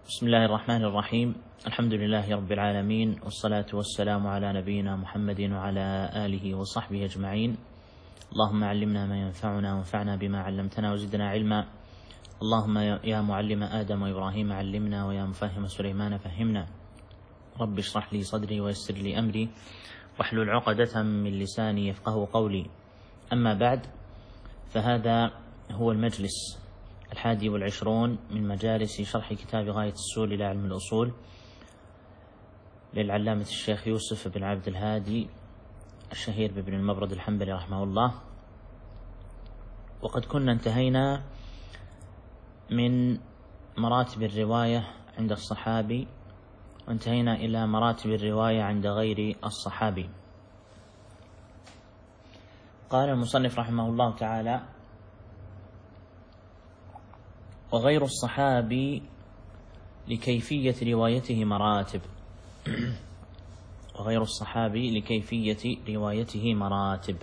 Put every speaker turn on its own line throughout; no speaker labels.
بسم الله الرحمن الرحيم. الحمد لله رب العالمين، والصلاة والسلام على نبينا محمد وعلى آله وصحبه أجمعين. اللهم علمنا ما ينفعنا وانفعنا بما علمتنا وزدنا علما. اللهم يا معلم آدم وإبراهيم علمنا، ويا مفهم سليمان فهمنا. رب اشرح لي صدري ويسر لي أمري واحلل عقدة من لساني يفقه قولي. أما بعد، فهذا هو المجلس 21 من مجالس شرح كتاب غاية السول إلى علم الأصول للعلامة الشيخ يوسف بن عبد الهادي الشهير بابن المبرد الحنبلي رحمه الله. وقد كنا انتهينا من مراتب الرواية عند الصحابي، وانتهينا إلى مراتب الرواية عند غير الصحابي. قال المصنف رحمه الله تعالى: وغير الصحابي لكيفية روايته مراتب. وغير الصحابي لكيفية روايته مراتب.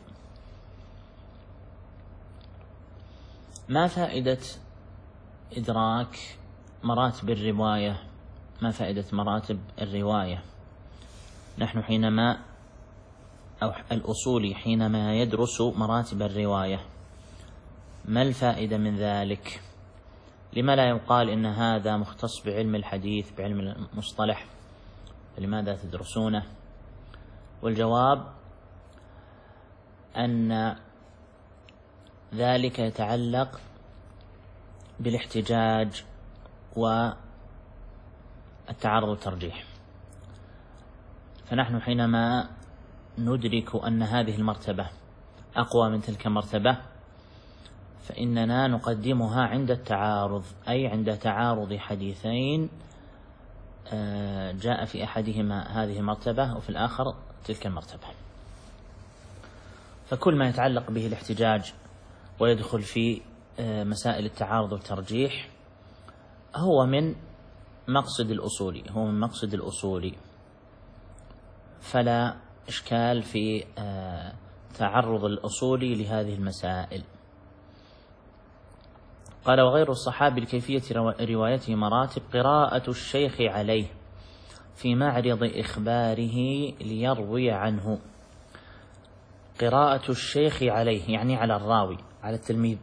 ما فائدة إدراك مراتب الرواية؟ ما فائدة مراتب الرواية؟ نحن حينما أو الأصولي حينما يدرس مراتب الرواية، ما الفائدة من ذلك؟ لما لا يقال إن هذا مختص بعلم الحديث، بعلم المصطلح، فلماذا تدرسونه؟ والجواب أن ذلك يتعلق بالاحتجاج والتعارض والترجيح. فنحن حينما ندرك أن هذه المرتبة أقوى من تلك المرتبة، فإننا نقدمها عند التعارض، أي عند تعارض حديثين جاء في أحدهما هذه المرتبة وفي الآخر تلك المرتبة. فكل ما يتعلق به الاحتجاج ويدخل في مسائل التعارض والترجيح هو من مقصد الأصولي، فلا إشكال في تعرض الأصولي لهذه المسائل. قال: وغير الصحابي لكيفية روايته مراتب: قراءة الشيخ عليه في معرض إخباره ليروي عنه. قراءة الشيخ عليه يعني على الراوي، على التلميذ،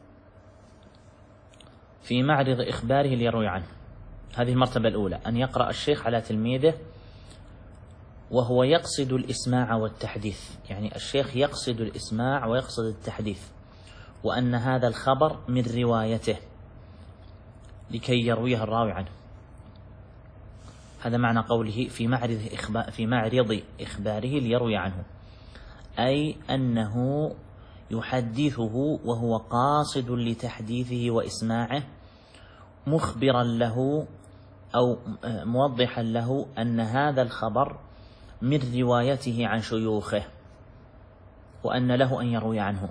في معرض إخباره ليروي عنه. هذه المرتبة الأولى، أن يقرأ الشيخ على تلميذه وهو يقصد الإسماع والتحديث، يعني الشيخ يقصد الإسماع ويقصد التحديث، وأن هذا الخبر من روايته لكي يرويه الراوي عنه. هذا معنى قوله في معرض إخباره ليروي عنه، أي أنه يحدثه وهو قاصد لتحديثه وإسماعه، مخبرا له أو موضحا له أن هذا الخبر من روايته عن شيوخه، وأن له أن يروي عنه.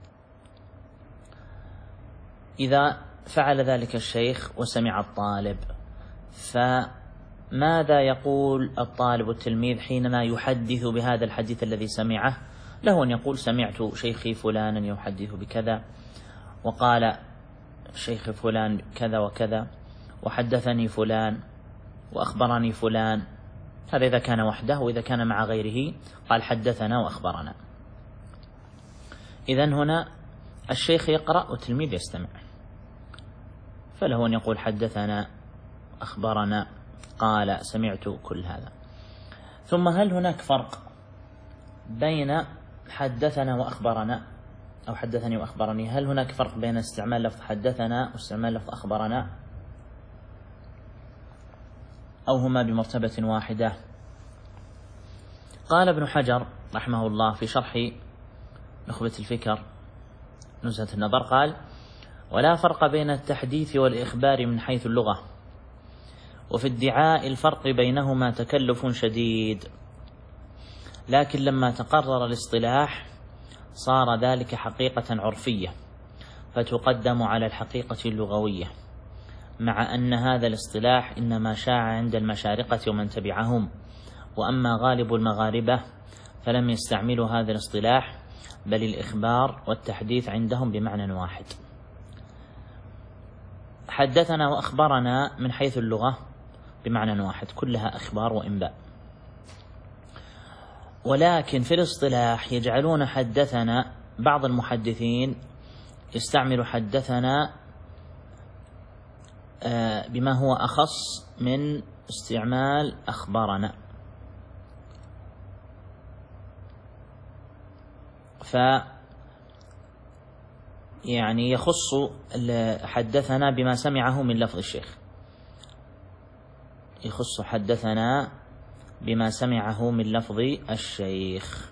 إذا فعل ذلك الشيخ وسمع الطالب، فماذا يقول الطالب والتلميذ حينما يحدث بهذا الحديث الذي سمعه؟ له أن يقول: سمعت شيخي فلانا يحدث بكذا، وقال شيخ فلان كذا وكذا، وحدثني فلان، وأخبرني فلان. هذا إذا كان وحده، وإذا كان مع غيره قال حدثنا وأخبرنا. إذن هنا الشيخ يقرأ والتلميذ يستمع، فله أن يقول حدثنا، أخبرنا، قال، سمعت، كل هذا. ثم هل هناك فرق بين حدثنا وأخبرنا أو حدثني وأخبرني؟ هل هناك فرق بين استعمال لفظ حدثنا واستعمال لفظ أخبرنا، أو هما بمرتبة واحدة؟ قال ابن حجر رحمه الله في شرح نخبة الفكر نزهة النظر، قال: ولا فرق بين التحديث والإخبار من حيث اللغة، وفي ادعاء الفرق بينهما تكلف شديد، لكن لما تقرر الاصطلاح صار ذلك حقيقة عرفية فتقدم على الحقيقة اللغوية، مع أن هذا الاصطلاح إنما شاع عند المشارقة ومن تبعهم، وأما غالب المغاربة فلم يستعملوا هذا الاصطلاح، بل الإخبار والتحديث عندهم بمعنى واحد. حدثنا وأخبرنا من حيث اللغة بمعنى واحد، كلها أخبار وإنباء، ولكن في الاصطلاح يجعلون حدثنا، بعض المحدثين يستعمل حدثنا بما هو أخص من استعمال أخبرنا، يعني يخص حدثنا بما سمعه من لفظ الشيخ، يخص حدثنا بما سمعه من لفظ الشيخ،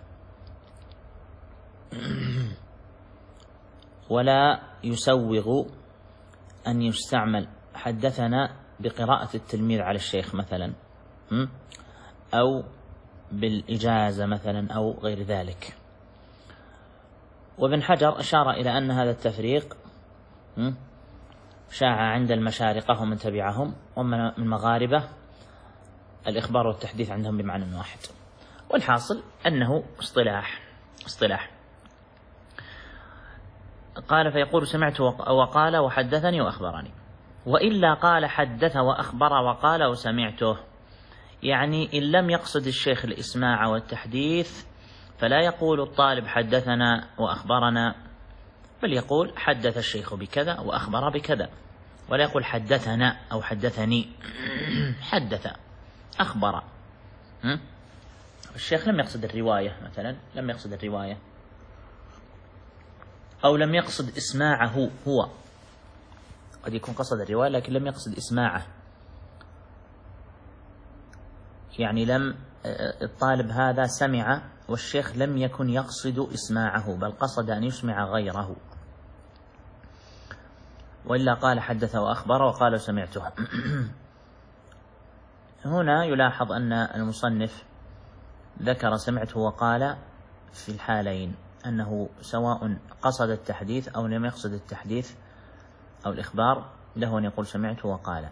ولا يسوغ أن يستعمل حدثنا بقراءة التلميذ على الشيخ مثلا، أو بالإجازة مثلا أو غير ذلك. وابن حجر أشار إلى أن هذا التفريق شاع عند المشارقة ومن تبعهم، ومن المغاربة الإخبار والتحديث عندهم بمعنى واحد. والحاصل أنه اصطلاح. قال فيقول سمعت وقال وحدثني وأخبرني، وإلا قال حدث وأخبر وقال وسمعته، يعني إن لم يقصد الشيخ الإسماع والتحديث فلا يقول الطالب حدثنا وأخبرنا، بل يقول حدث الشيخ بكذا وأخبر بكذا، ولا يقول حدثنا أو حدثني. حدث أخبر. الشيخ لم يقصد الرواية مثلا، لم يقصد الرواية، أو لم يقصد إسماعه هو، قد يكون قصد الرواية لكن لم يقصد إسماعه، يعني لم الطالب هذا سمع والشيخ لم يكن يقصد إسماعه، بل قصد أن يسمع غيره، وإلا قال حدث وأخبر وقال سمعته. هنا يلاحظ أن المصنف ذكر سمعته وقال في الحالين، أنه سواء قصد التحديث أو لم يقصد التحديث أو الإخبار له أن يقول سمعته وقال.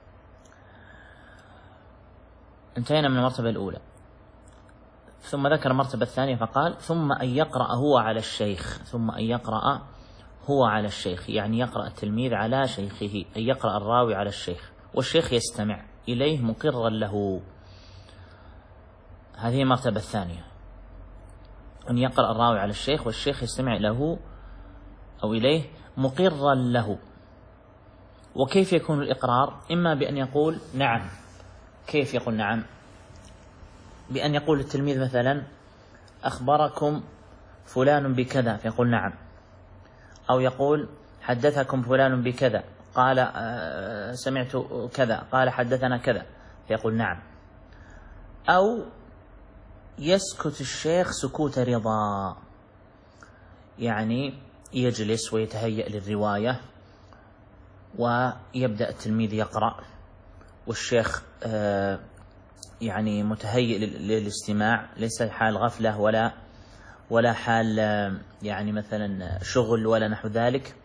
انتهينا من المرتبة الأولى، ثم ذكر المرتبة الثانية فقال ثم أن يقرأ هو على الشيخ، ثم أن يقرأ هو على الشيخ، يعني يقرأ التلميذ على شيخه، أن يقرأ الراوي على الشيخ والشيخ يستمع إليه مقرا له. هذه المرتبة الثانية، أن يقرأ الراوي على الشيخ والشيخ يستمع له أو إليه مقرا له. وكيف يكون الإقرار؟ إما بأن يقول نعم. كيف يقول نعم؟ بأن يقول التلميذ مثلا أخبركم فلان بكذا فيقول نعم، أو يقول حدثكم فلان بكذا قال سمعت كذا قال حدثنا كذا فيقول نعم، أو يسكت الشيخ سكوت رضا، يعني يجلس ويتهيأ للرواية ويبدأ التلميذ يقرأ والشيخ يعني متهيئ للاستماع، ليس حال غفلة ولا حال يعني مثلا شغل ولا نحو ذلك.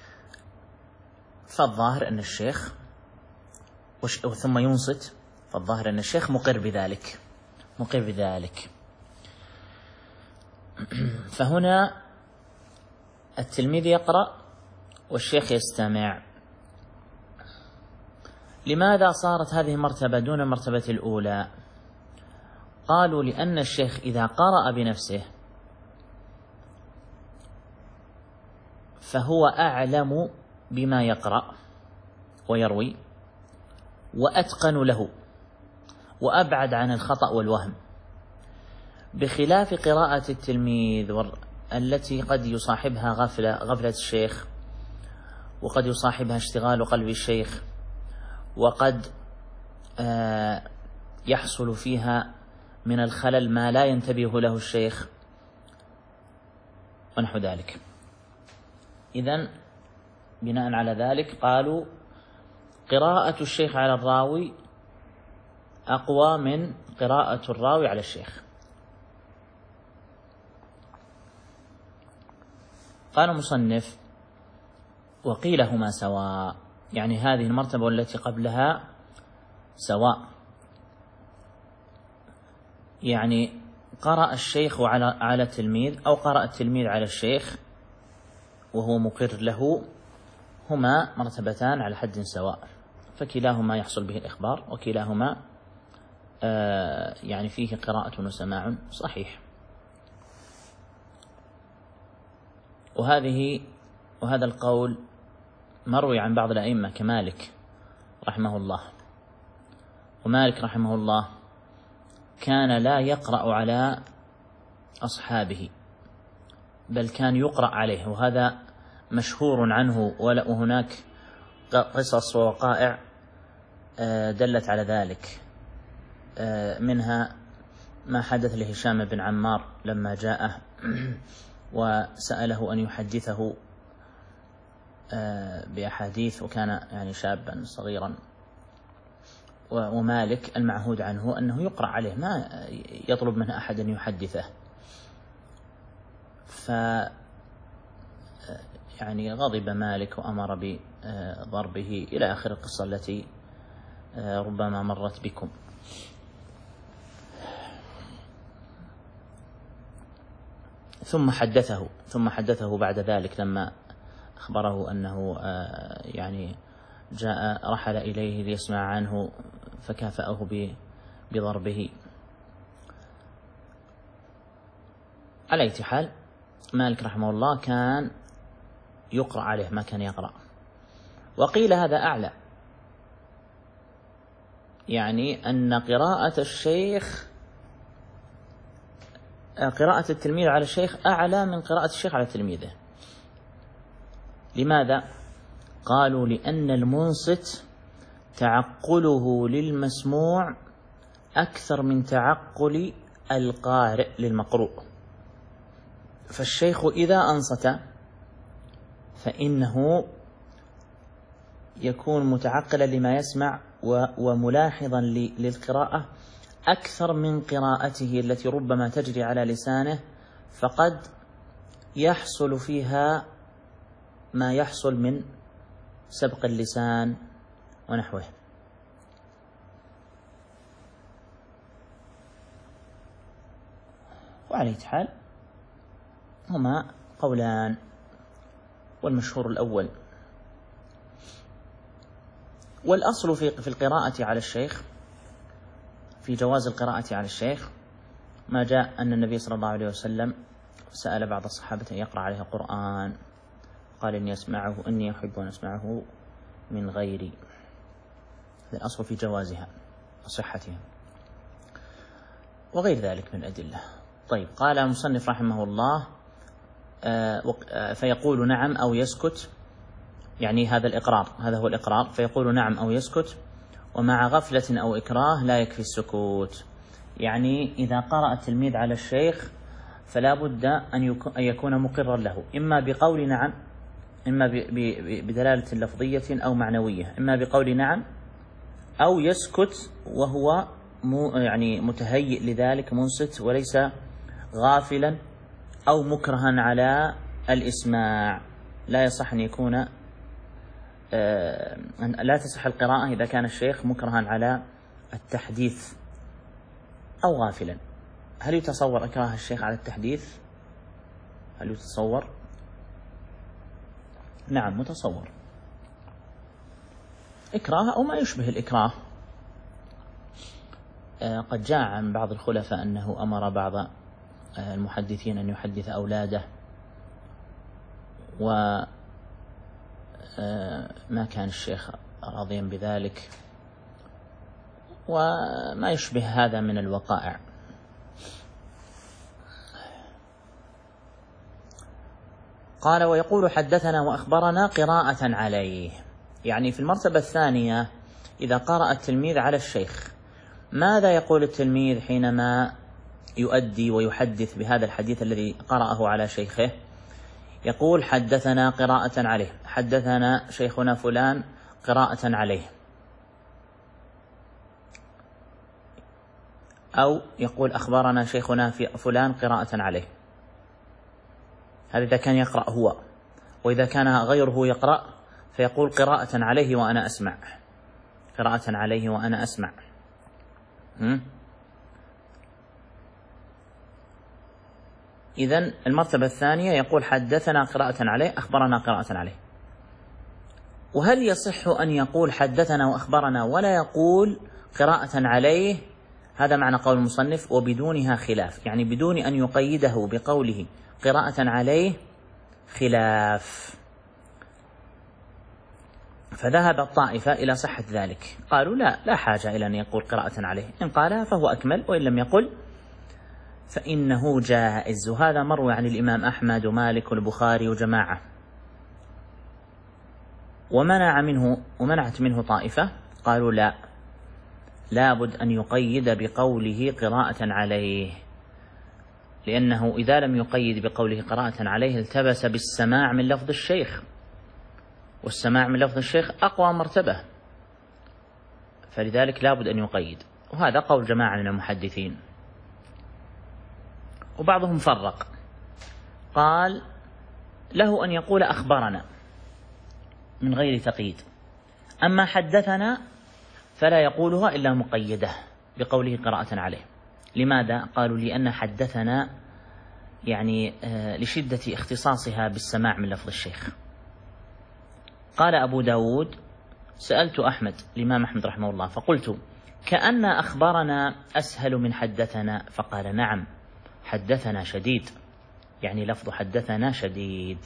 فالظاهر أن الشيخ ثم ينصت، فالظاهر أن الشيخ مقر بذلك. فهنا التلميذ يقرأ والشيخ يستمع. لماذا صارت هذه المرتبة دون المرتبة الأولى؟ قالوا لأن الشيخ إذا قرأ بنفسه فهو أعلم بما يقرأ ويروي وأتقن له وأبعد عن الخطأ والوهم، بخلاف قراءة التلميذ التي قد يصاحبها غفلة الشيخ، وقد يصاحبها اشتغال قلب الشيخ، وقد يحصل فيها من الخلل ما لا ينتبه له الشيخ ونحو ذلك. إذن بناء على ذلك قالوا قراءة الشيخ على الراوي أقوى من قراءة الراوي على الشيخ. قال المصنف وقيل هما سواء، يعني هذه المرتبة والتي قبلها سواء، يعني قرأ الشيخ على التلميذ أو قرأ التلميذ على الشيخ وهو مقر له، هما مرتبتان على حد سواء، فكلاهما يحصل به الإخبار، وكلاهما يعني فيه قراءة وسماع صحيح. وهذا القول مروي عن بعض الأئمة كمالك رحمه الله. ومالك رحمه الله كان لا يقرأ على أصحابه، بل كان يقرأ عليه، وهذا مشهور عنه، وهناك قصص ووقائع دلت على ذلك. منها ما حدث لهشام بن عمار لما جاءه وسأله أن يحدثه بأحاديث، وكان يعني شابا صغيرا، ومالك المعهود عنه أنه يقرأ عليه، ما يطلب منه أحد أن يحدثه. يعني غضب مالك وأمر بضربه إلى آخر القصة التي ربما مرت بكم. ثم حدثه بعد ذلك لما أخبره أنه يعني جاء رحل إليه ليسمع عنه، فكافأه بضربه. على أي حال مالك رحمه الله كان يقرأ عليه، ما كان يقرأ. وقيل هذا أعلى، يعني أن قراءة التلميذ على الشيخ أعلى من قراءة الشيخ على تلميذه. لماذا؟ قالوا لأن المنصت تعقله للمسموع أكثر من تعقل القارئ للمقروء. فالشيخ إذا أنصت فإنه يكون متعقلا لما يسمع وملاحظا للقراءة أكثر من قراءته التي ربما تجري على لسانه، فقد يحصل فيها ما يحصل من سبق اللسان ونحوه. وعلى أي حال هما قولان، والمشهور الأول. والأصل في القراءة على الشيخ، في جواز القراءة على الشيخ، ما جاء أن النبي صلى الله عليه وسلم سأل بعض الصحابة أن يقرأ عليه القرآن، قال إني أحب أن أسمعه من غيري. هذا الأصل في جوازها وصحتها، وغير ذلك من الأدلة. طيب، قال المصنف رحمه الله فيقول نعم أو يسكت، يعني هذا هو الإقرار، فيقول نعم أو يسكت، ومع غفلة أو إكراه لا يكفي السكوت. يعني إذا قرأ التلميذ على الشيخ فلا بد أن يكون مقرا له، إما بقول نعم، إما بدلالة لفظية أو معنوية، إما بقول نعم أو يسكت وهو يعني متهيئ لذلك، منصت وليس غافلا أو مكرها على الإسماع. لا يصح أن يكون لا تصح القراءة إذا كان الشيخ مكرها على التحديث أو غافلا. هل يتصور إكراه الشيخ على التحديث؟ هل يتصور؟ نعم متصور، إكراه أو ما يشبه الإكراه. قد جاء عن بعض الخلفاء أنه أمر بعض المحدثين أن يحدث أولاده، وما كان الشيخ راضيا بذلك، وما يشبه هذا من الوقائع. قال ويقول حدثنا وأخبرنا قراءة عليه، يعني في المرتبة الثانية إذا قرأ التلميذ على الشيخ، ماذا يقول التلميذ حينما يؤدي ويحدث بهذا الحديث الذي قرأه على شيخه؟ يقول حدثنا قراءة عليه، حدثنا شيخنا فلان قراءة عليه، أو يقول أخبرنا شيخنا فلان قراءة عليه. هذا إذا كان يقرأ هو، وإذا كان غيره يقرأ فيقول قراءة عليه وأنا أسمع، قراءة عليه وأنا أسمع. إذن المرتبة الثانية يقول حدثنا قراءة عليه، أخبرنا قراءة عليه. وهل يصح أن يقول حدثنا وأخبرنا ولا يقول قراءة عليه؟ هذا معنى قول المصنف وبدونها خلاف، يعني بدون أن يقيده بقوله قراءة عليه خلاف. فذهب الطائفة إلى صحة ذلك، قالوا لا حاجة إلى أن يقول قراءة عليه، إن قالها فهو أكمل، وإن لم يقل فإنه جائز. وهذا مروي عن الإمام أحمد ومالك والبخاري وجماعة. ومنعت منه طائفة، قالوا لابد أن يقيد بقوله قراءة عليه، لأنه إذا لم يقيد بقوله قراءة عليه التبس بالسماع من لفظ الشيخ، والسماع من لفظ الشيخ أقوى مرتبة، فلذلك لابد أن يقيد. وهذا قول جماعة من المحدثين. وبعضهم فرق، قال له أن يقول أخبرنا من غير تقييد، أما حدثنا فلا يقولها إلا مقيدة بقوله قراءة عليه. لماذا؟ قالوا لأن حدثنا يعني لشدة اختصاصها بالسماع من لفظ الشيخ. قال أبو داود سألت أحمد الإمام أحمد رحمه الله فقلت كأن أخبرنا أسهل من حدثنا، فقال نعم حدثنا شديد، يعني لفظ حدثنا شديد.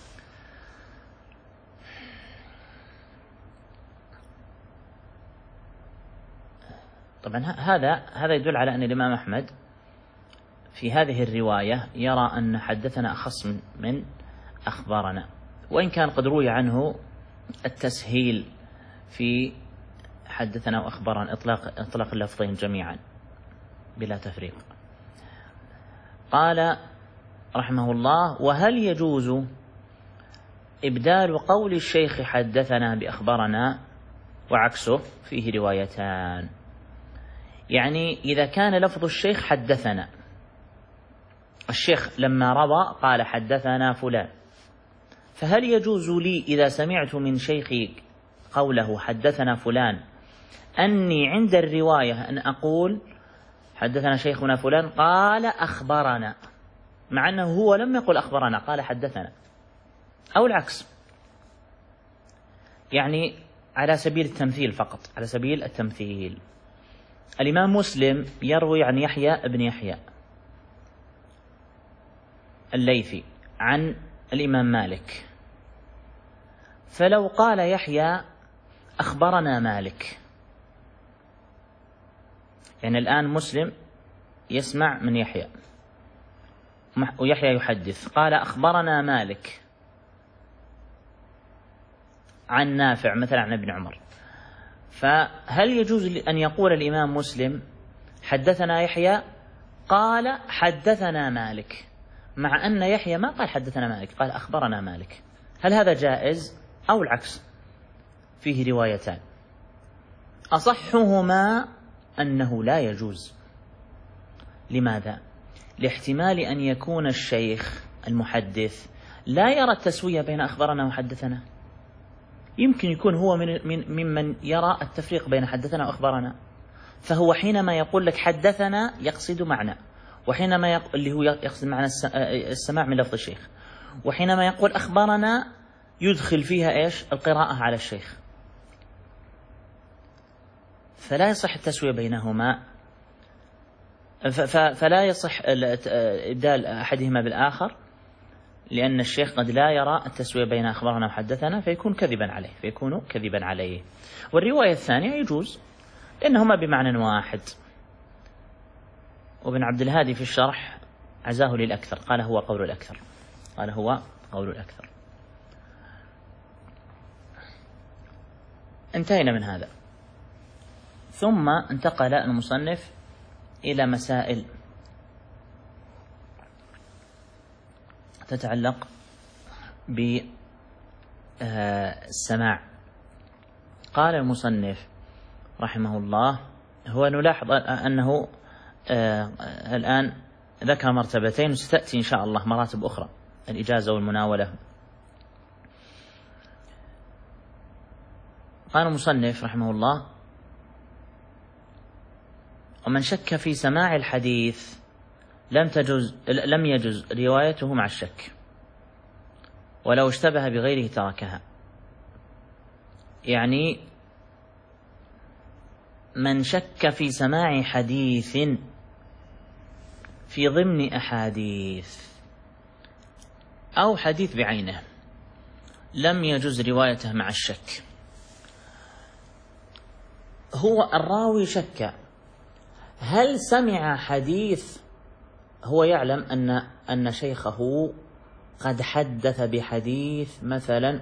طبعا هذا يدل على أن الإمام أحمد في هذه الرواية يرى أن حدثنا أخص من أخبرنا، وإن كان قد روي عنه التسهيل في حدثنا وأخبرنا، إطلاق اللفظين جميعا بلا تفريق. قال رحمه الله وهل يجوز إبدال قول الشيخ حدثنا بأخبرنا وعكسه؟ فيه روايتان. يعني إذا كان لفظ الشيخ حدثنا، الشيخ لما روى قال حدثنا فلان، فهل يجوز لي إذا سمعت من شيخي قوله حدثنا فلان أني عند الرواية أن أقول حدثنا شيخنا فلان قال أخبرنا، مع أنه هو لم يقل أخبرنا، قال حدثنا، أو العكس؟ يعني على سبيل التمثيل فقط، على سبيل التمثيل. الإمام مسلم يروي عن يحيى ابن يحيى الليثي عن الإمام مالك، فلو قال يحيى أخبرنا مالك، يعني الآن مسلم يسمع من يحيى ويحيى يحدث، قال أخبرنا مالك عن نافع مثلا عن ابن عمر، فهل يجوز أن يقول الإمام مسلم حدثنا يحيى قال حدثنا مالك، مع أن يحيى ما قال حدثنا مالك، قال أخبرنا مالك؟ هل هذا جائز أو العكس؟ فيه روايتان، أصحهما أنه لا يجوز. لماذا؟ لاحتمال أن يكون الشيخ المحدث لا يرى التسوية بين أخبرنا وحدثنا، يمكن يكون هو ممن يرى التفريق بين حدثنا وأخبرنا، فهو حينما يقول لك حدثنا يقصد معنى، وحينما اللي هو يقصد معنى السماع من لفظ الشيخ، وحينما يقول أخبرنا يدخل فيها إيش؟ القراءة على الشيخ، فلا يصح التسوية بينهما، فلا يصح إبدال أحدهما بالآخر، لأن الشيخ قد لا يرى التسوية بين أخبرنا وحدثنا فيكون كذبا عليه. والرواية الثانية يجوز لأنهما بمعنى واحد. وابن عبد الهادي في الشرح عزاه للأكثر، قال هو قول الأكثر. انتهينا من هذا، ثم انتقل المصنف إلى مسائل تتعلق بالسماع. قال المصنف رحمه الله، هو نلاحظ أنه الآن ذكر مرتبتين، وستأتي إن شاء الله مراتب أخرى، الإجازة والمناولة. قال المصنف رحمه الله ومن شك في سماع الحديث لم يجز روايته مع الشك، ولو اشتبه بغيره تركها. يعني من شك في سماع حديث في ضمن أحاديث أو حديث بعينه لم يجوز روايته مع الشك. هو الراوي شك هل سمع حديث، هو يعلم أن شيخه قد حدث بحديث مثلا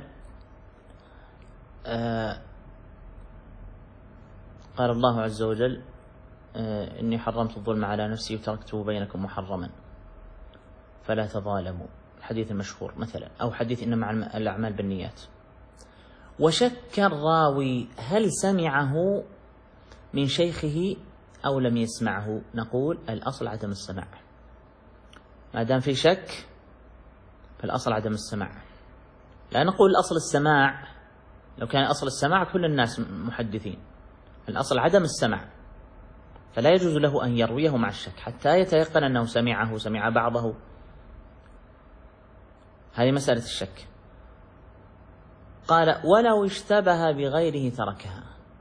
قال الله عز وجل إني حرمت الظلم على نفسي وتركته بينكم محرما فلا تظالموا، الحديث المشهور مثلا، أو حديث إنما الأعمال بالنيات، وشك الراوي هل سمعه من شيخه أو لم يسمعه، نقول الأصل عدم السماع. ما دام في شك فالأصل عدم السماع، لا نقول الأصل السماع، لو كان أصل السماع كل الناس محدثين، الأصل عدم السماع، فلا يجوز له أن يرويه مع الشك حتى يتيقن أنه سمعه، سمع بعضه. هذه مسألة الشك. قال ولو اشتبه بغيره تركها.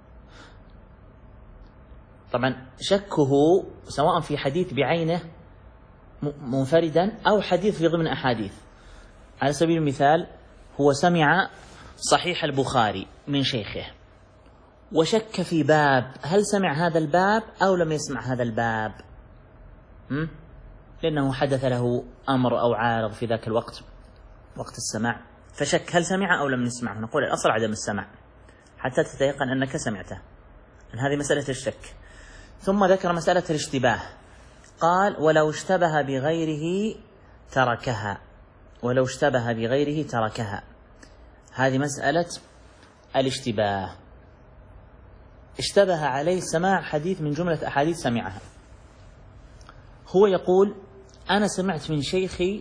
طبعا شكه سواء في حديث بعينه منفردا أو حديث في ضمن أحاديث. على سبيل المثال هو سمع صحيح البخاري من شيخه وشك في باب، هل سمع هذا الباب أو لم يسمع هذا الباب؟ لأنه حدث له أمر أو عارض في ذاك الوقت وقت السماع، فشك هل سمع أو لم يسمعه، نقول الأصل عدم السماع حتى تتيقن أنك سمعته. هذه مسألة الشك. ثم ذكر مسألة الاشتباه، قال ولو اشتبه بغيره تركها، ولو اشتبه بغيره تركها. هذه مسألة الاشتباه. اشتبه عليه سماع حديث من جملة أحاديث سمعها. هو يقول أنا سمعت من شيخي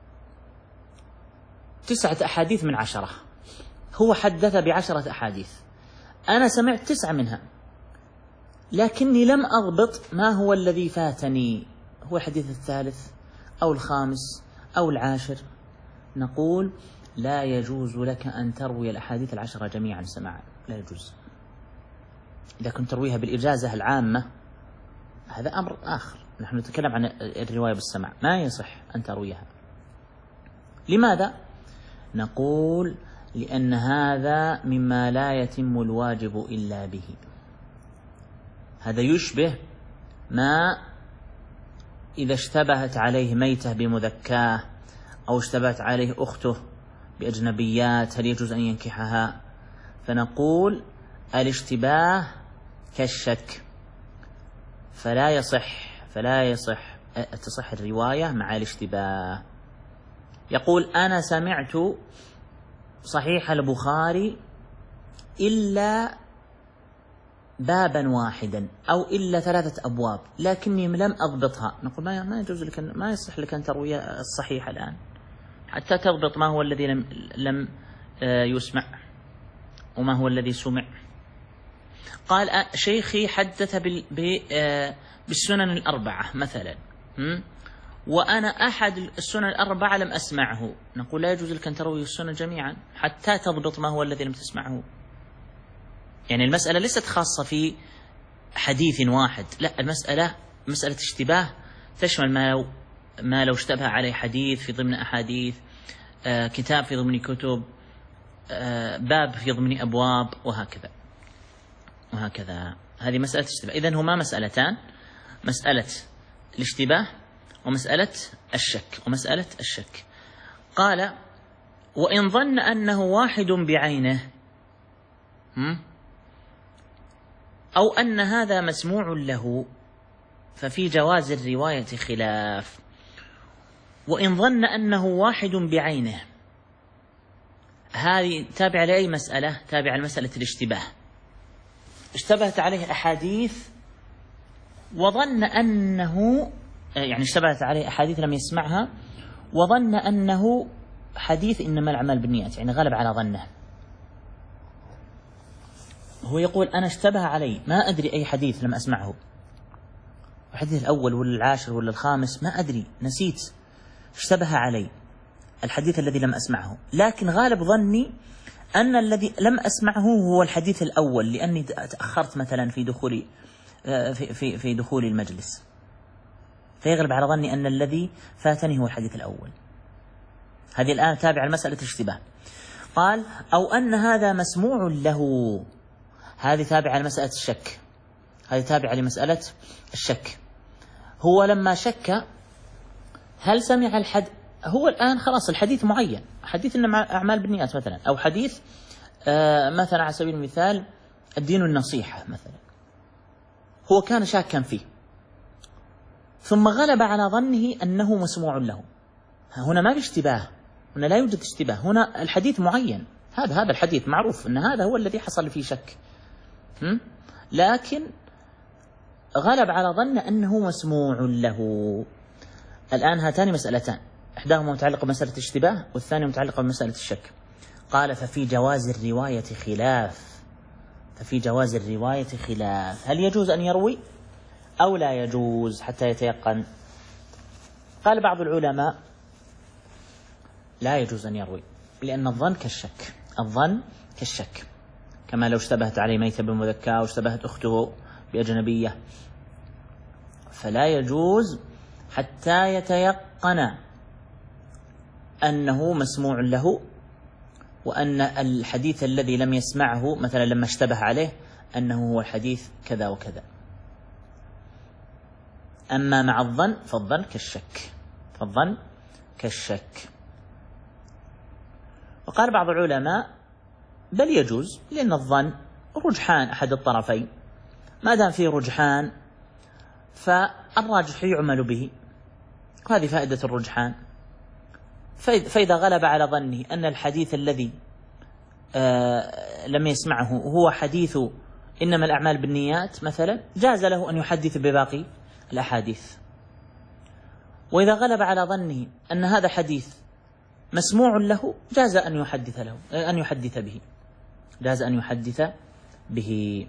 9 أحاديث من 10، هو حدث ب10 أحاديث، أنا سمعت 9 منها، لكني لم أضبط ما هو الذي فاتني، هو الحديث الثالث أو الخامس أو العاشر. نقول لا يجوز لك أن تروي الأحاديث 10 جميعا سماعا، لا يجوز. إذا كنت ترويها بالإجازة العامة هذا أمر آخر، نحن نتكلم عن الرواية بالسماع، ما يصح أن ترويها. لماذا؟ نقول لأن هذا مما لا يتم الواجب إلا به. هذا يشبه ما إذا اشتبهت عليه ميتة بمذكاه أو اشتبهت عليه أخته بأجنبيات، هل يجوز أن ينكحها؟ فنقول الاشتباه كالشك، فلا يصح تصح الرواية مع الاشتباه. يقول أنا سمعت صحيح البخاري إلا بابا واحدا أو إلا 3 أبواب لكني لم أضبطها، نقول ما يجوز لك، ما يصح لك أن تروي الصحيح الآن حتى تضبط ما هو الذي لم يسمع وما هو الذي سمع. قال شيخي حدث بالسنن ال4 مثلا، وأنا أحد السنن ال4 لم أسمعه، نقول لا يجوز لك أن تروي السنن جميعا حتى تضبط ما هو الذي لم تسمعه. يعني المسألة ليست خاصة في حديث واحد، لا، المسألة مسألة اشتباه تشمل ما لو اشتبه عليه حديث في ضمن أحاديث، كتاب في ضمن كتب، باب في ضمن أبواب، وهكذا. هذه مسألة اشتباه. إذن هما مسألتان، مسألة الاشتباه ومسألة الشك. قال وإن ظن أنه واحد بعينه أو أن هذا مسموع له ففي جواز الرواية خلاف. وإن ظن أنه واحد بعينه، هذه تابعة لأي مسألة؟ تابعة لمسألة الاشتباه. اشتبهت عليه أحاديث وظن أنه، يعني اشتبهت عليه أحاديث لم يسمعها وظن أنه حديث إنما الأعمال بالنيات، يعني غلب على ظنه. هو يقول أنا اشتبه علي، ما أدري أي حديث لم أسمعه، الحديث الأول ولا العاشر ولا الخامس، ما أدري، نسيت، اشتبه علي الحديث الذي لم أسمعه، لكن غالب ظني أن الذي لم أسمعه هو الحديث الأول لأني تأخرت مثلا في دخول في دخول المجلس، فيغلب على ظني أن الذي فاتني هو الحديث الأول. هذه الآن تابع المسألة اشتباه. قال أو أن هذا مسموع له، هذه تابعة لمسألة الشك، هذه تابعة لمسألة الشك. هو لما شك هل سمع هو الآن خلاص الحديث معين، حديث إنما أعمال بالنيات مثلا، أو حديث مثلا على سبيل المثال الدين النصيحة مثلا، هو كان شاكا فيه ثم غلب على ظنه أنه مسموع له. هنا ما في اشتباه، هنا لا يوجد اشتباه، هنا الحديث معين، هذا الحديث معروف أن هذا هو الذي حصل فيه شك، لكن غلب على ظن أنه مسموع له. الآن هاتان مسألتان، إحداهما متعلقة بمسألة الاشتباه والثانية متعلقة بمسألة الشك. قال ففي جواز الرواية خلاف، ففي جواز الرواية خلاف، هل يجوز أن يروي أو لا يجوز حتى يتيقن؟ قال بعض العلماء لا يجوز أن يروي، لأن الظن كالشك، الظن كالشك، كما لو اشتبهت عليه ميتة بمذكاة أو اشتبهت أخته بأجنبية، فلا يجوز حتى يتيقن أنه مسموع له، وأن الحديث الذي لم يسمعه مثلا لما اشتبه عليه أنه هو الحديث كذا وكذا. أما مع الظن فالظن كالشك، فالظن كالشك. وقال بعض العلماء بل يجوز، لأن الظن رجحان أحد الطرفين، ما دام فيه رجحان فالراجح يعمل به، وهذه فائدة الرجحان. فإذا غلب على ظنه أن الحديث الذي لم يسمعه هو حديث إنما الأعمال بالنيات مثلا، جاز له أن يحدث بباقي الأحاديث. وإذا غلب على ظنه أن هذا حديث مسموع له، جاز أن يحدث له، أن يحدث به، جاز أن يحدث به.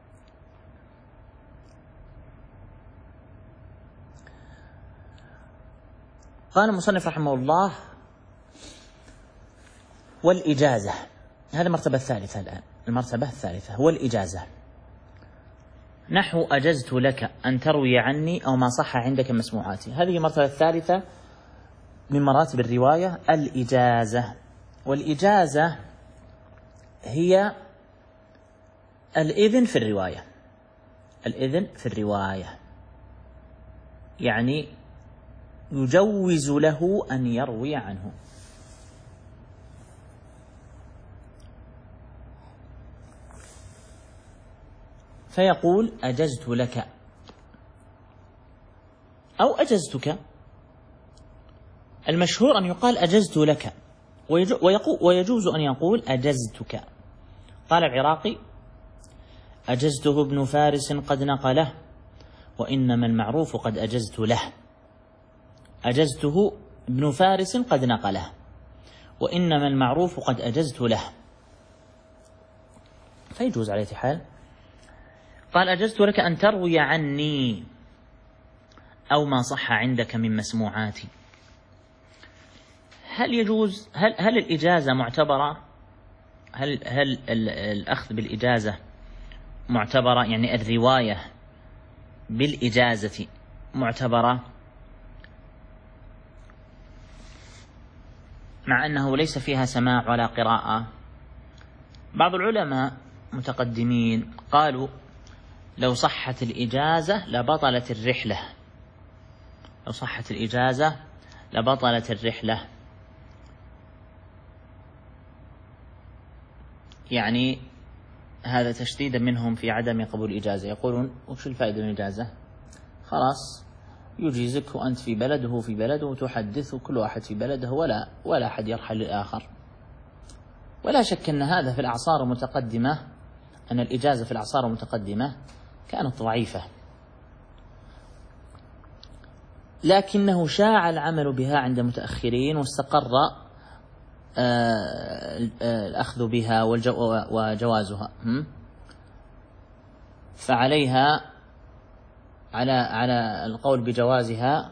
قال المصنف رحمه الله والإجازة، هذه المرتبة الثالثة الآن، المرتبة الثالثة هو الإجازة، نحو أجزت لك أن تروي عني أو ما صح عندك مسموعاتي. هذه المرتبة الثالثة من مراتب الرواية، الإجازة. والإجازة هي الإذن في الرواية، الإذن في الرواية، يعني يجوز له أن يروي عنه. فيقول أجزت لك أو أجزتك، المشهور أن يقال أجزت لك، ويجوز أن يقول أجزتك. قال العراقي أجزته ابن فارس قد نقله، وإنما المعروف قد أجزت له. أجزته ابن فارس قد نقله، وإنما المعروف قد أجزت له، فيجوز على حال. قال أجزت لك أن تروي عني أو ما صح عندك من مسموعاتي. هل يجوز، هل الإجازة معتبرة؟ هل الأخذ بالإجازة معتبرة؟ يعني الرواية بالإجازة معتبرة، مع أنه ليس فيها سماع ولا قراءة؟ بعض العلماء متقدمين قالوا لو صحت الإجازة لبطلت الرحلة، لو صحت الإجازة لبطلت الرحلة. يعني هذا تشديدا منهم في عدم قبول الإجازة، يقولون وش الفائدة من الإجازة؟ خلاص يجيزك وأنت في بلده وفي بلده وتحدث كل واحد في بلده ولا أحد يرحل للآخر. ولا شك أن هذا في الأعصار المتقدمة، أن الإجازة في الأعصار المتقدمة كانت ضعيفة، لكنه شاع العمل بها عند المتأخرين، واستقر الأخذ بها وجوازها. فعليها على القول بجوازها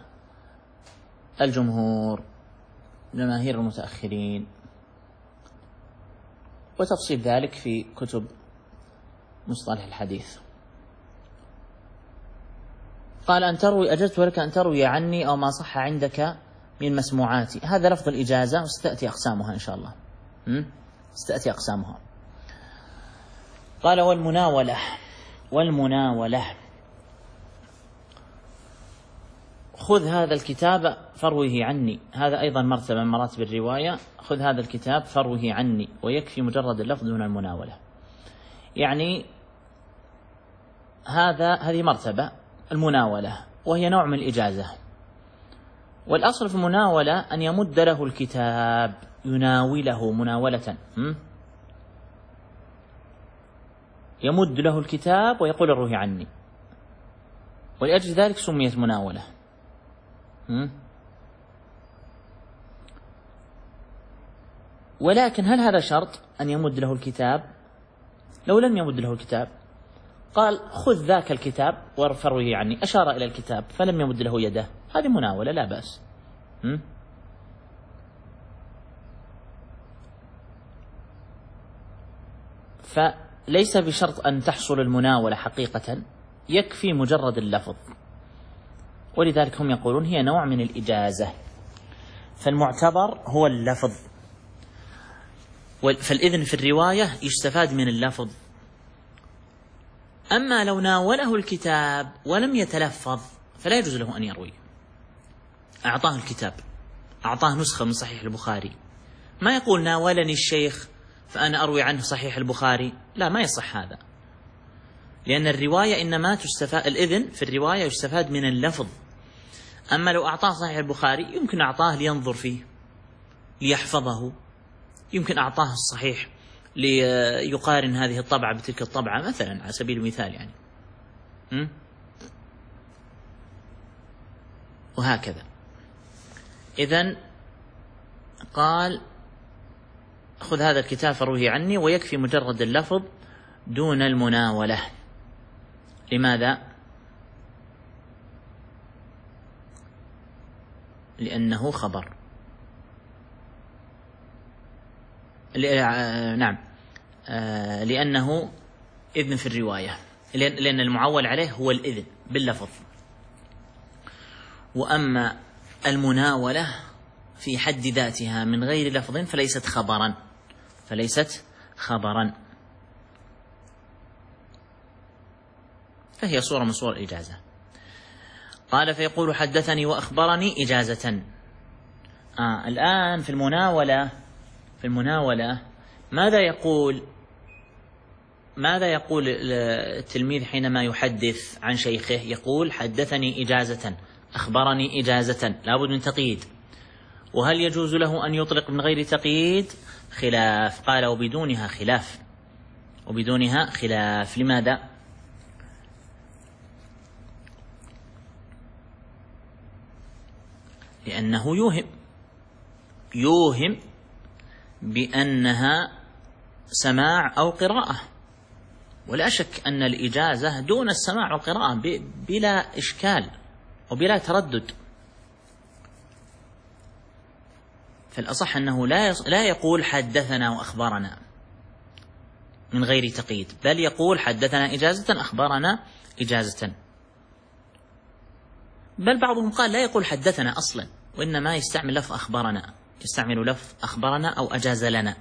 الجمهور، جماهير المتأخرين. وتفصيل ذلك في كتب مصطلح الحديث. قال أن تروي أجزت لك أن تروي عني أو ما صح عندك من مسموعاتي. هذا لفظ الإجازة وستأتي أقسامها إن شاء الله. ستأتي أقسامها. قال والمناولة خذ هذا الكتاب فروه عني. هذا أيضا مرتبة من مراتب الرواية. خذ هذا الكتاب فروه عني ويكفي مجرد اللفظ دون المناولة. يعني هذه مرتبة المناولة وهي نوع من الإجازة. والأصل في المناولة أن يمد له الكتاب، يناوله مناولة، يمد له الكتاب ويقول روه عني، ولأجل ذلك سميت مناولة. ولكن هل هذا شرط أن يمد له الكتاب؟ لو لم يمد له الكتاب قال خذ ذاك الكتاب وفروه عني، أشار إلى الكتاب فلم يمد له يده، هذه مناولة لا بأس. فليس بشرط أن تحصل المناولة حقيقة، يكفي مجرد اللفظ، ولذلك هم يقولون هي نوع من الإجازة. فالمعتبر هو اللفظ، فالإذن في الرواية يستفاد من اللفظ. أما لو ناوله الكتاب ولم يتلفظ فلا يجوز له أن يروي. أعطاه الكتاب، أعطاه نسخة من صحيح البخاري، ما يقول ناولني الشيخ فأنا أروي عنه صحيح البخاري، لا، ما يصح هذا، لأن الرواية إنما تستفاد، الإذن في الرواية يستفاد من اللفظ. أما لو أعطاه صحيح البخاري يمكن أعطاه لينظر فيه ليحفظه، يمكن أعطاه الصحيح ليقارن هذه الطبعة بتلك الطبعة مثلا، على سبيل المثال يعني. وهكذا. إذن قال خذ هذا الكتاب فروه عني ويكفي مجرد اللفظ دون المناولة. لماذا؟ لأنه خبر. نعم، لأنه إذن في الرواية، لأن المعول عليه هو الإذن باللفظ. وأما المناولة في حد ذاتها من غير لفظ فليست خبرا، فهي صورة من صور الإجازة. قال فيقول حدثني وأخبرني إجازة. الآن في المناولة ماذا يقول التلميذ حينما يحدث عن شيخه؟ يقول حدثني إجازة، أخبرني إجازة، لابد من تقييد. وهل يجوز له أن يطلق من غير تقييد؟ خلاف. قال وبدونها خلاف. لماذا؟ لأنه يوهم بأنها سماع أو قراءة، ولا شك أن الإجازة دون السماع والقراءة بلا إشكال وبلا تردد. فالأصح أنه لا يقول حدثنا وأخبرنا من غير تقييد، بل يقول حدثنا إجازة، أخبرنا إجازة. بل بعضهم قال لا يقول حدثنا أصلا، وإنما يستعمل لفظ أخبرنا أو أجاز لنا.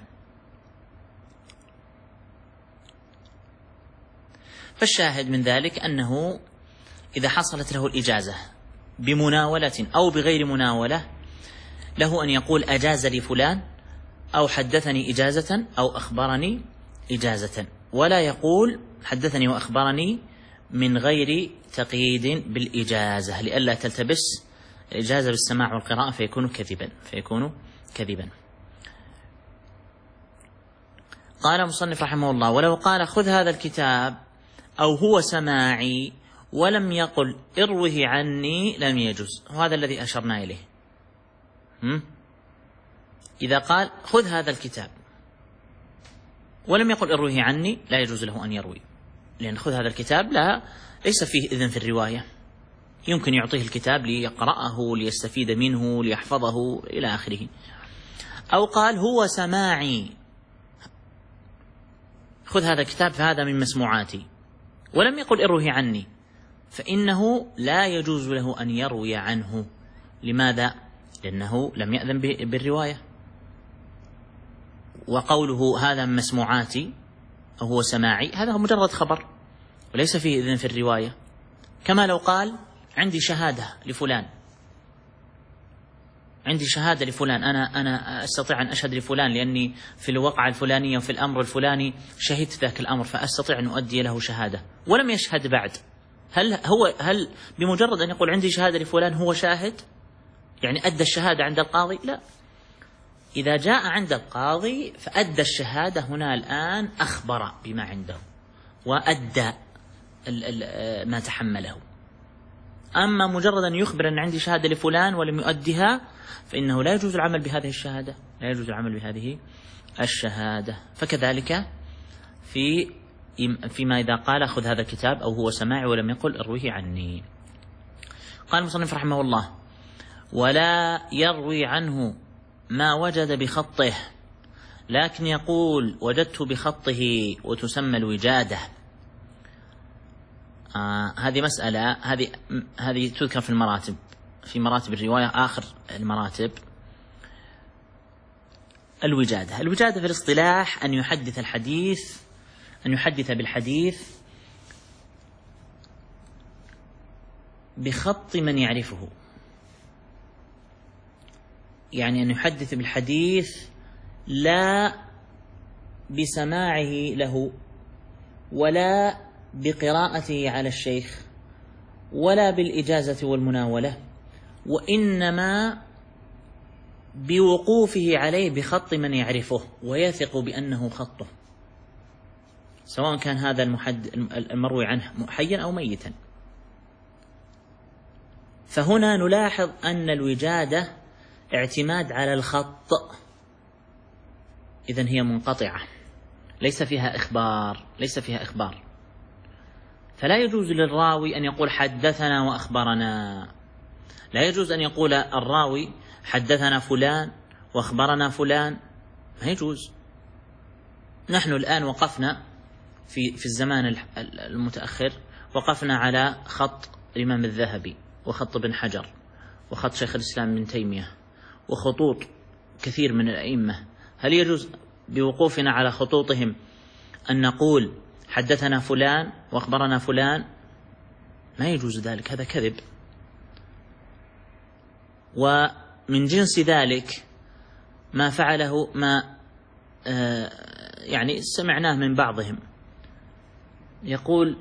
فالشاهد من ذلك أنه إذا حصلت له الإجازة بمناولة أو بغير مناولة له أن يقول أجاز لي فلان، أو حدثني إجازة، أو أخبرني إجازة، ولا يقول حدثني وأخبرني من غير تقييد بالإجازة، لئلا تلتبس الإجازة بالسماع والقراءة فيكون كذبا. قال المصنف رحمه الله: ولو قال خذ هذا الكتاب أو هو سماعي ولم يقل اروه عني لم يجوز. وهذا الذي أشرنا إليه. إذا قال خذ هذا الكتاب ولم يقل اروه عني لا يجوز له أن يروي، لأن خذ هذا الكتاب ليس فيه إذن في الرواية، يمكن يعطيه الكتاب ليقرأه ليستفيد منه ليحفظه إلى آخره. أو قال هو سماعي خذ هذا الكتاب فهذا من مسموعاتي، ولم يقل اروه عني، فإنه لا يجوز له أن يروي عنه. لماذا؟ لأنه لم يأذن بالرواية. وقوله هذا من مسموعاتي أو هو سماعي هذا هو مجرد خبر وليس فيه إذن في الرواية. كما لو قال عندي شهادة لفلان، عندي شهادة لفلان، أنا أستطيع أن أشهد لفلان لأني في الوقعة الفلانية وفي الأمر الفلاني شهدت ذاك الأمر فأستطيع أن أؤدي له شهادة، ولم يشهد بعد. هل بمجرد أن يقول عندي شهادة لفلان هو شاهد؟ يعني أدى الشهادة عند القاضي؟ لا. إذا جاء عند القاضي فأدى الشهادة هنا الآن، أخبر بما عنده وأدى ما تحمله. أما مجرد أن يخبر أن عندي شهادة لفلان ولم يؤدها فإنه لا يجوز العمل بهذه الشهادة، لا يجوز العمل بهذه الشهادة. فكذلك فيما إذا قال خذ هذا الكتاب أو هو سماعي ولم يقل ارويه عني. قال المصنف رحمه الله: ولا يروي عنه ما وجد بخطه، لكن يقول وجدته بخطه وتسمى الوجادة. هذه مسألة، هذه تذكر في المراتب، في مراتب الرواية آخر المراتب. الوجادة في الاصطلاح أن يحدث بالحديث بخط من يعرفه، يعني أن يحدث بالحديث لا بسماعه له ولا بقراءته على الشيخ ولا بالإجازة والمناولة، وإنما بوقوفه عليه بخط من يعرفه ويثق بأنه خطه، سواء كان هذا المروي عنه حيا أو ميتا. فهنا نلاحظ أن الوجادة اعتماد على الخط، إذن هي منقطعة ليس فيها إخبار. فلا يجوز للراوي أن يقول حدثنا وأخبرنا، لا يجوز أن يقول الراوي حدثنا فلان وأخبرنا فلان، ما يجوز. نحن الآن وقفنا في الزمان المتأخر، وقفنا على خط الإمام الذهبي وخط ابن حجر وخط شيخ الإسلام ابن تيمية وخطوط كثير من الأئمة. هل يجوز بوقوفنا على خطوطهم أن نقول حدثنا فلان وأخبرنا فلان؟ ما يجوز ذلك، هذا كذب. ومن جنس ذلك ما فعله يعني سمعناه من بعضهم، يقول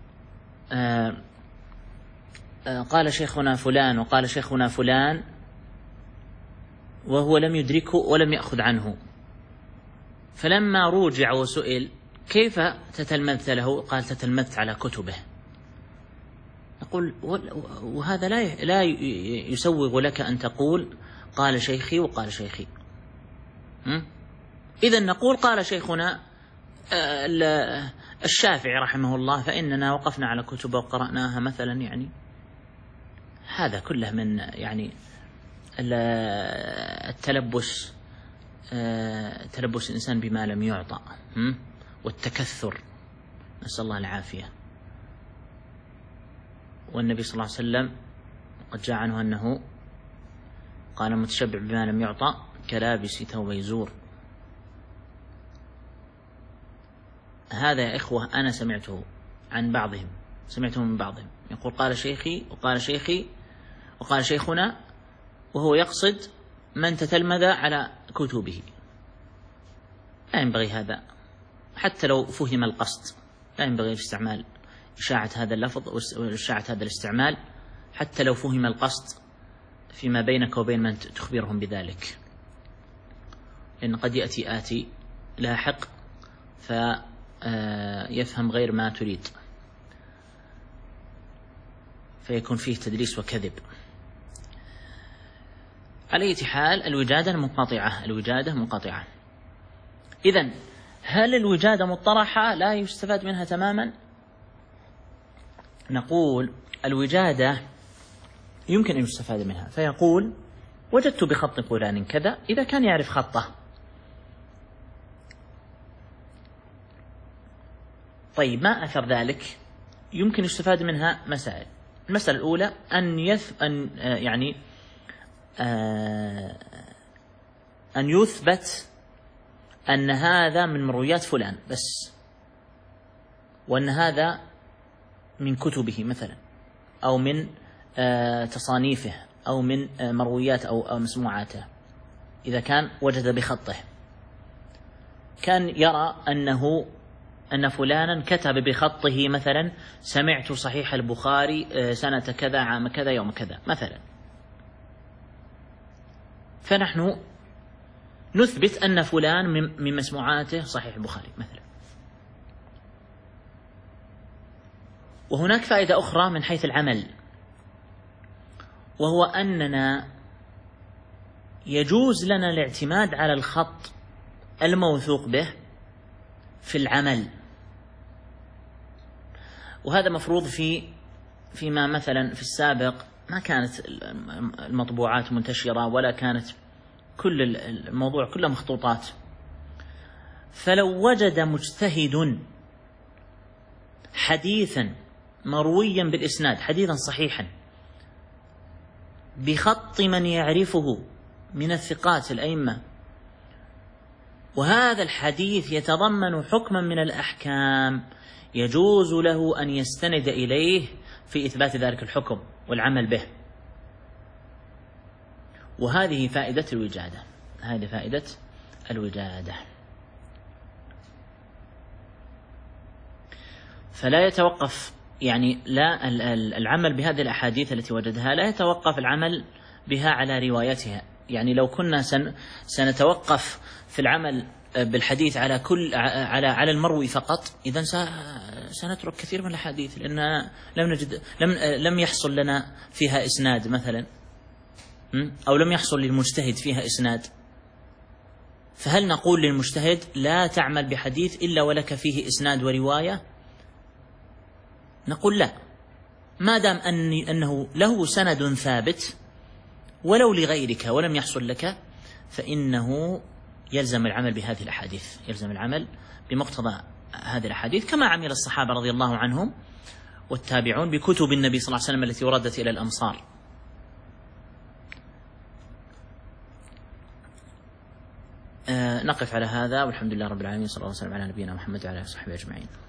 قال شيخنا فلان وقال شيخنا فلان وهو لم يدركه ولم يأخذ عنه، فلما رجع وسئل كيف تتلمذت له قال تتلمذت على كتبه. نقول وهذا لا يسوغ لك أن تقول قال شيخي وقال شيخي. إذن نقول قال شيخنا الشافعي رحمه الله فإننا وقفنا على كتبه وقرأناها مثلا، يعني هذا كله من يعني التلبس، تلبس الإنسان بما لم يعطى والتكثر، نسأل الله العافية. والنبي صلى الله عليه وسلم قد جاء عنه أنه قال متشبع بما لم يعطى كلابس ثوب يزور. هذا يا إخوة أنا سمعته عن بعضهم، سمعته من بعضهم يقول قال شيخي وقال شيخي وقال شيخنا، وهو يقصد من تتلمذ على كتبه. لا ينبغي هذا، حتى لو فهم القصد لا ينبغي استعمال إشاعة هذا اللفظ وإشاعة هذا الاستعمال، حتى لو فهم القصد فيما بينك وبين من تخبرهم بذلك، لأن قد يأتي آتي لاحق فيفهم غير ما تريد فيكون فيه تدليس وكذب. على أي حال الوجادة منقطعة. إذن هل الوجادة مطرحة لا يستفاد منها تماما؟ نقول الوجادة يمكن أن يستفاد منها، فيقول وجدت بخط فلان كذا إذا كان يعرف خطه، طيب ما أثر ذلك؟ يمكن يستفاد منها مسائل. المسألة الأولى أن يثبت أن هذا من مرويات فلان بس، وأن هذا من كتبه مثلا، أو من تصانيفه، أو من مرويات أو مسموعاته. إذا كان وجد بخطه، كان يرى أن فلانا كتب بخطه مثلا: سمعت صحيح البخاري سنة كذا عام كذا يوم كذا مثلا، فنحن نثبت أن فلان من مسموعاته صحيح البخاري مثلا. وهناك فائدة أخرى من حيث العمل، وهو أننا يجوز لنا الاعتماد على الخط الموثوق به في العمل. وهذا مفروض فيما مثلا في السابق ما كانت المطبوعات منتشرة، ولا كانت كل الموضوع كله مخطوطات. فلو وجد مجتهد حديثا مرويا بالإسناد، حديثا صحيحا بخط من يعرفه من الثقات الأئمة، وهذا الحديث يتضمن حكما من الأحكام، يجوز له أن يستند إليه في إثبات ذلك الحكم والعمل به. وهذه فائدة الوجادة، هذه فائدة الوجادة. فلا يتوقف، يعني لا العمل بهذه الأحاديث التي وجدها لا يتوقف العمل بها على روايتها. يعني لو كنا سنتوقف في العمل بالحديث على المروي فقط، إذن سنترك كثير من الأحاديث، لأن لم يحصل لنا فيها إسناد مثلا، أو لم يحصل للمجتهد فيها إسناد. فهل نقول للمجتهد لا تعمل بحديث إلا ولك فيه إسناد ورواية؟ نقول لا، ما دام أنه له سند ثابت ولو لغيرك ولم يحصل لك، فإنه يلزم العمل بهذه الأحاديث، يلزم العمل بمقتضى هذه الأحاديث، كما عمل الصحابة رضي الله عنهم والتابعون بكتب النبي صلى الله عليه وسلم التي وردت إلى الأمصار. نقف على هذا، والحمد لله رب العالمين، صلى الله عليه وسلم على نبينا محمد وعلى آله وصحبه أجمعين.